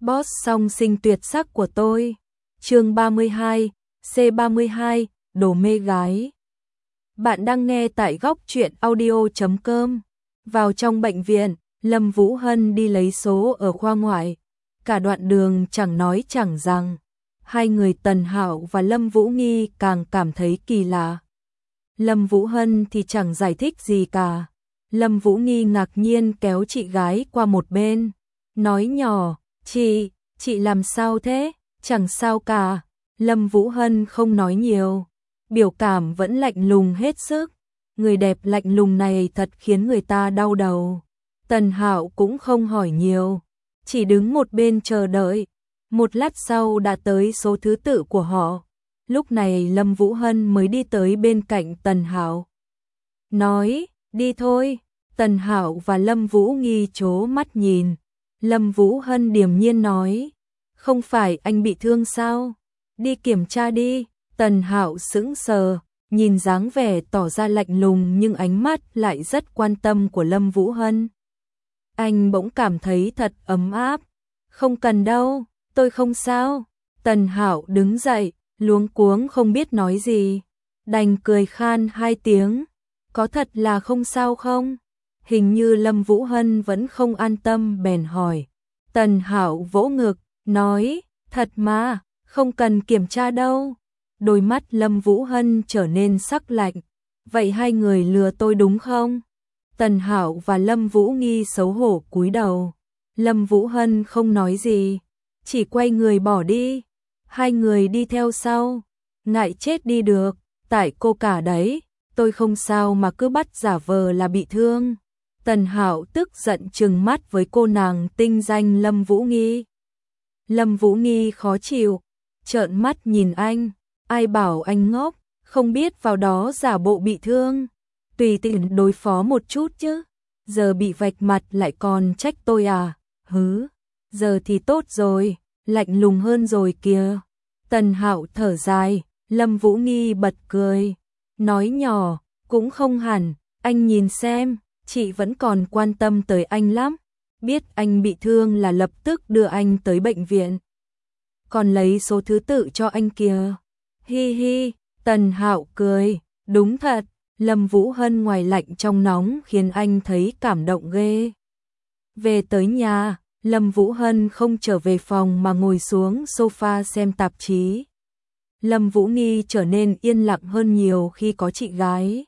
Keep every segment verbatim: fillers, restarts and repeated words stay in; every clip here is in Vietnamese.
Boss song sinh tuyệt sắc của tôi. Chương ba mươi hai, C ba mươi hai, đồ mê gái. Bạn đang nghe tại góc truyện audio chấm com. Vào trong bệnh viện, Lâm Vũ Hân đi lấy số ở khoa ngoại. Cả đoạn đường chẳng nói chẳng rằng. Hai người Tần Hạo và Lâm Vũ Nghi càng cảm thấy kỳ lạ. Lâm Vũ Hân thì chẳng giải thích gì cả. Lâm Vũ Nghi ngạc nhiên kéo chị gái qua một bên. Nói nhỏ, chị, chị làm sao thế? Chẳng sao cả. Lâm Vũ Hân không nói nhiều. Biểu cảm vẫn lạnh lùng hết sức. Người đẹp lạnh lùng này thật khiến người ta đau đầu. Tần Hạo cũng không hỏi nhiều. Chỉ đứng một bên chờ đợi. Một lát sau đã tới số thứ tự của họ. Lúc này Lâm Vũ Hân mới đi tới bên cạnh Tần Hạo. Nói, đi thôi. Tần Hạo và Lâm Vũ Nghi chố mắt nhìn. Lâm Vũ Hân điềm nhiên nói, không phải anh bị thương sao? Đi kiểm tra đi. Tần Hạo sững sờ, nhìn dáng vẻ tỏ ra lạnh lùng nhưng ánh mắt lại rất quan tâm của Lâm Vũ Hân. Anh bỗng cảm thấy thật ấm áp. Không cần đâu, tôi không sao. Tần Hạo đứng dậy, luống cuống không biết nói gì. Đành cười khan hai tiếng. Có thật là không sao không? Hình như Lâm Vũ Hân vẫn không an tâm bèn hỏi. Tần Hạo vỗ ngực, nói, thật mà, không cần kiểm tra đâu. Đôi mắt Lâm Vũ Hân trở nên sắc lạnh. Vậy hai người lừa tôi đúng không? Tần Hạo và Lâm Vũ Nghi xấu hổ cúi đầu. Lâm Vũ Hân không nói gì, chỉ quay người bỏ đi. Hai người đi theo sau. Ngại chết đi được, tại cô cả đấy, tôi không sao mà cứ bắt giả vờ là bị thương. Tần Hạo tức giận trừng mắt với cô nàng tinh danh Lâm Vũ Nghi. Lâm Vũ Nghi khó chịu, trợn mắt nhìn anh. Ai bảo anh ngốc, không biết vào đó giả bộ bị thương. Tùy tiện đối phó một chút chứ. Giờ bị vạch mặt lại còn trách tôi à? Hứ, giờ thì tốt rồi, lạnh lùng hơn rồi kìa. Tần Hạo thở dài, Lâm Vũ Nghi bật cười. Nói nhỏ, cũng không hẳn, anh nhìn xem. Chị vẫn còn quan tâm tới anh lắm. Biết anh bị thương là lập tức đưa anh tới bệnh viện. Còn lấy số thứ tự cho anh kìa. Hi hi, Tần Hạo cười. Đúng thật, Lâm Vũ Hân ngoài lạnh trong nóng khiến anh thấy cảm động ghê. Về tới nhà, Lâm Vũ Hân không trở về phòng mà ngồi xuống sofa xem tạp chí. Lâm Vũ Nghi trở nên yên lặng hơn nhiều khi có chị gái.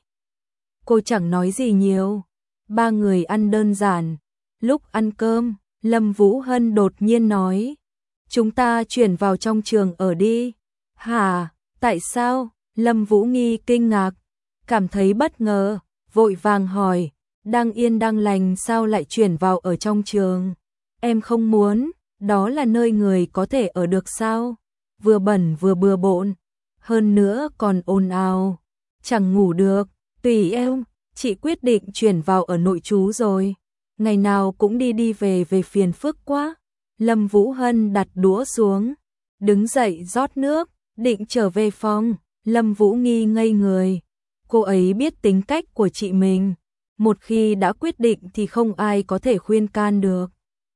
Cô chẳng nói gì nhiều. Ba người ăn đơn giản. Lúc ăn cơm, Lâm Vũ Hân đột nhiên nói, chúng ta chuyển vào trong trường ở đi. Hả? Tại sao? Lâm Vũ Nghi kinh ngạc, cảm thấy bất ngờ, vội vàng hỏi, đang yên đang lành sao lại chuyển vào ở trong trường? Em không muốn, đó là nơi người có thể ở được sao? Vừa bẩn vừa bừa bộn, hơn nữa còn ồn ào, chẳng ngủ được. Tùy em, chị quyết định chuyển vào ở nội trú rồi. Ngày nào cũng đi đi về về phiền phức quá. Lâm Vũ Hân đặt đũa xuống, đứng dậy rót nước, định trở về phòng. Lâm Vũ Nghi ngây người. Cô ấy biết tính cách của chị mình. Một khi đã quyết định thì không ai có thể khuyên can được.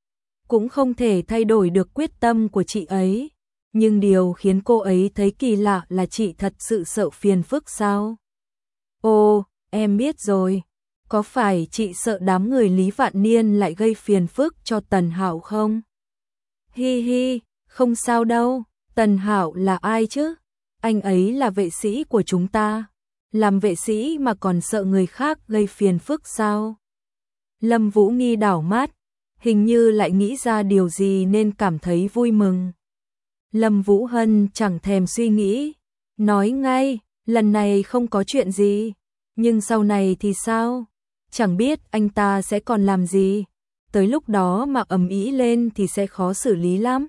Cũng không thể thay đổi được quyết tâm của chị ấy. Nhưng điều khiến cô ấy thấy kỳ lạ là chị thật sự sợ phiền phức sao? Ồ, em biết rồi. Có phải chị sợ đám người Lý Vạn Niên lại gây phiền phức cho Tần Hạo không? Hi hi, không sao đâu. Tần Hạo là ai chứ? Anh ấy là vệ sĩ của chúng ta. Làm vệ sĩ mà còn sợ người khác gây phiền phức sao? Lâm Vũ Nghi đảo mắt, hình như lại nghĩ ra điều gì nên cảm thấy vui mừng. Lâm Vũ Hân chẳng thèm suy nghĩ, nói ngay, lần này không có chuyện gì. Nhưng sau này thì sao? Chẳng biết anh ta sẽ còn làm gì. Tới lúc đó mà ầm ĩ lên thì sẽ khó xử lý lắm.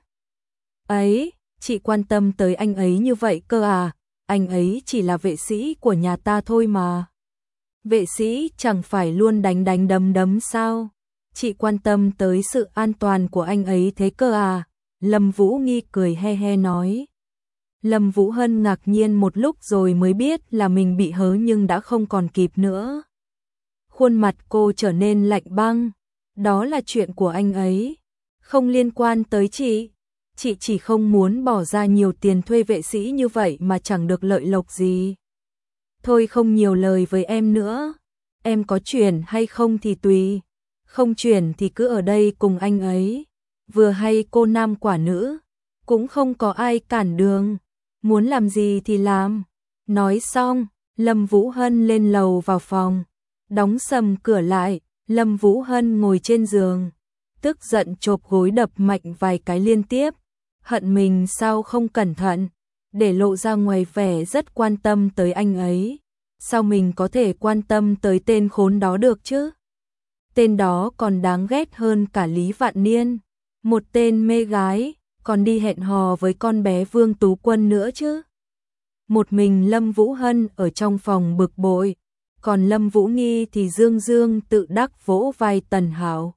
Ấy, chị quan tâm tới anh ấy như vậy cơ à? Anh ấy chỉ là vệ sĩ của nhà ta thôi mà. Vệ sĩ chẳng phải luôn đánh đánh đấm đấm sao? Chị quan tâm tới sự an toàn của anh ấy thế cơ à? Lâm Vũ Nghi cười he he nói. Lâm Vũ Hân ngạc nhiên một lúc rồi mới biết là mình bị hớ nhưng đã không còn kịp nữa. Khuôn mặt cô trở nên lạnh băng. Đó là chuyện của anh ấy. Không liên quan tới chị. Chị chỉ không muốn bỏ ra nhiều tiền thuê vệ sĩ như vậy mà chẳng được lợi lộc gì. Thôi không nhiều lời với em nữa. Em có chuyển hay không thì tùy. Không chuyển thì cứ ở đây cùng anh ấy. Vừa hay cô nam quả nữ. Cũng không có ai cản đường. Muốn làm gì thì làm. Nói xong, Lâm Vũ Hân lên lầu vào phòng. Đóng sầm cửa lại, Lâm Vũ Hân ngồi trên giường. Tức giận chộp gối đập mạnh vài cái liên tiếp. Hận mình sao không cẩn thận. Để lộ ra ngoài vẻ rất quan tâm tới anh ấy. Sao mình có thể quan tâm tới tên khốn đó được chứ? Tên đó còn đáng ghét hơn cả Lý Vạn Niên. Một tên mê gái, còn đi hẹn hò với con bé Vương Tú Quân nữa chứ. Một mình Lâm Vũ Hân ở trong phòng bực bội. Còn Lâm Vũ Nghi thì dương dương tự đắc vỗ vai Tần Hạo.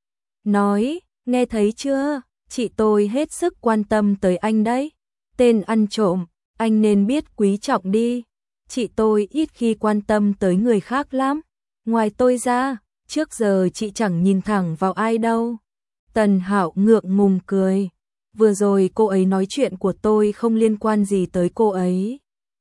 Nói, nghe thấy chưa? Chị tôi hết sức quan tâm tới anh đấy. Tên ăn trộm, anh nên biết quý trọng đi. Chị tôi ít khi quan tâm tới người khác lắm. Ngoài tôi ra, trước giờ chị chẳng nhìn thẳng vào ai đâu. Tần Hạo ngượng ngùng cười. Vừa rồi cô ấy nói chuyện của tôi không liên quan gì tới cô ấy.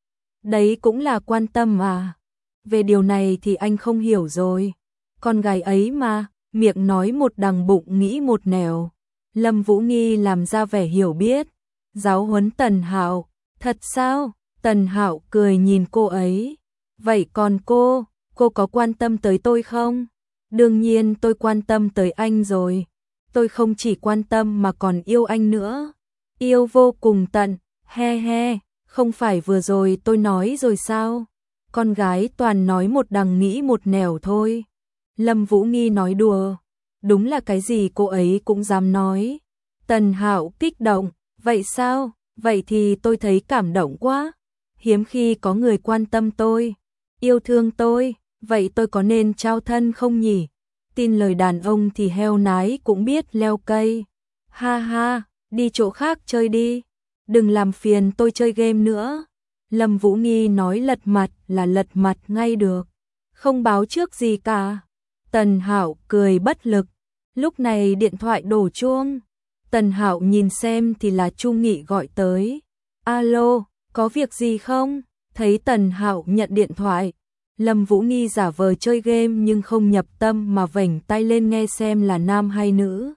Đấy cũng là quan tâm mà. Về điều này thì anh không hiểu rồi. Con gái ấy mà, miệng nói một đằng bụng nghĩ một nẻo. Lâm Vũ Nghi làm ra vẻ hiểu biết. Giáo huấn Tần Hạo. Thật sao? Tần Hạo cười nhìn cô ấy. Vậy còn cô, cô có quan tâm tới tôi không? Đương nhiên tôi quan tâm tới anh rồi. Tôi không chỉ quan tâm mà còn yêu anh nữa. Yêu vô cùng tận, he he, không phải vừa rồi tôi nói rồi sao? Con gái toàn nói một đằng nghĩ một nẻo thôi. Lâm Vũ Nghi nói đùa. Đúng là cái gì cô ấy cũng dám nói. Tần Hạo kích động. Vậy sao? Vậy thì tôi thấy cảm động quá. Hiếm khi có người quan tâm tôi, yêu thương tôi. Vậy tôi có nên trao thân không nhỉ? Tin lời đàn ông thì heo nái cũng biết leo cây. Ha ha, đi chỗ khác chơi đi. Đừng làm phiền tôi chơi game nữa. Lâm Vũ Nghi nói lật mặt là lật mặt ngay được. Không báo trước gì cả. Tần Hạo cười bất lực. Lúc này điện thoại đổ chuông. Tần Hạo nhìn xem thì là Chu Nghị gọi tới. Alo, có việc gì không? Thấy Tần Hạo nhận điện thoại. Lâm Vũ Nghi giả vờ chơi game nhưng không nhập tâm mà vểnh tay lên nghe xem là nam hay nữ.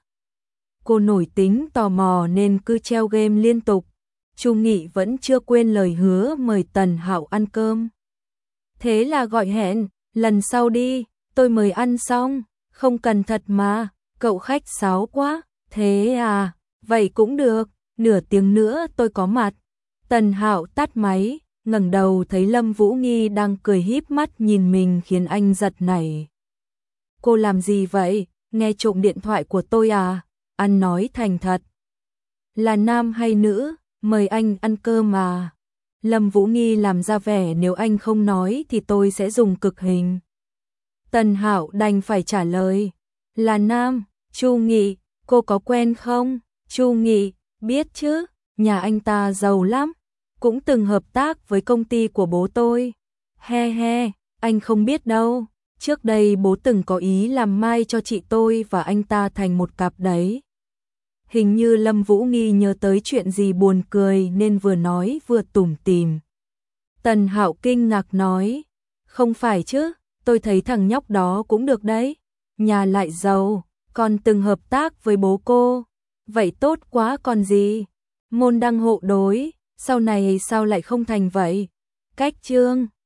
Cô nổi tính tò mò nên cứ treo game liên tục. Chu Nghị vẫn chưa quên lời hứa mời Tần Hạo ăn cơm. Thế là gọi hẹn, lần sau đi, tôi mời ăn xong, không cần thật mà, cậu khách sáo quá, thế à, vậy cũng được, nửa tiếng nữa tôi có mặt. Tần Hạo tắt máy, ngẩng đầu thấy Lâm Vũ Nghi đang cười híp mắt nhìn mình khiến anh giật nảy. Cô làm gì vậy, nghe trộm điện thoại của tôi à, ăn nói thành thật. Là nam hay nữ? Mời anh ăn cơm mà. Lâm Vũ Nghi làm ra vẻ nếu anh không nói thì tôi sẽ dùng cực hình. Tần Hạo đành phải trả lời. Là nam, Chu Nghị, cô có quen không? Chu Nghị, biết chứ, nhà anh ta giàu lắm. Cũng từng hợp tác với công ty của bố tôi. He he, anh không biết đâu. Trước đây bố từng có ý làm mai cho chị tôi và anh ta thành một cặp đấy. Hình như Lâm Vũ Nghi nhớ tới chuyện gì buồn cười nên vừa nói vừa tủm tỉm. Tần Hạo kinh ngạc nói, không phải chứ, tôi thấy thằng nhóc đó cũng được đấy. Nhà lại giàu, còn từng hợp tác với bố cô. Vậy tốt quá còn gì. Môn đăng hộ đối, sau này sao lại không thành vậy? Cách chương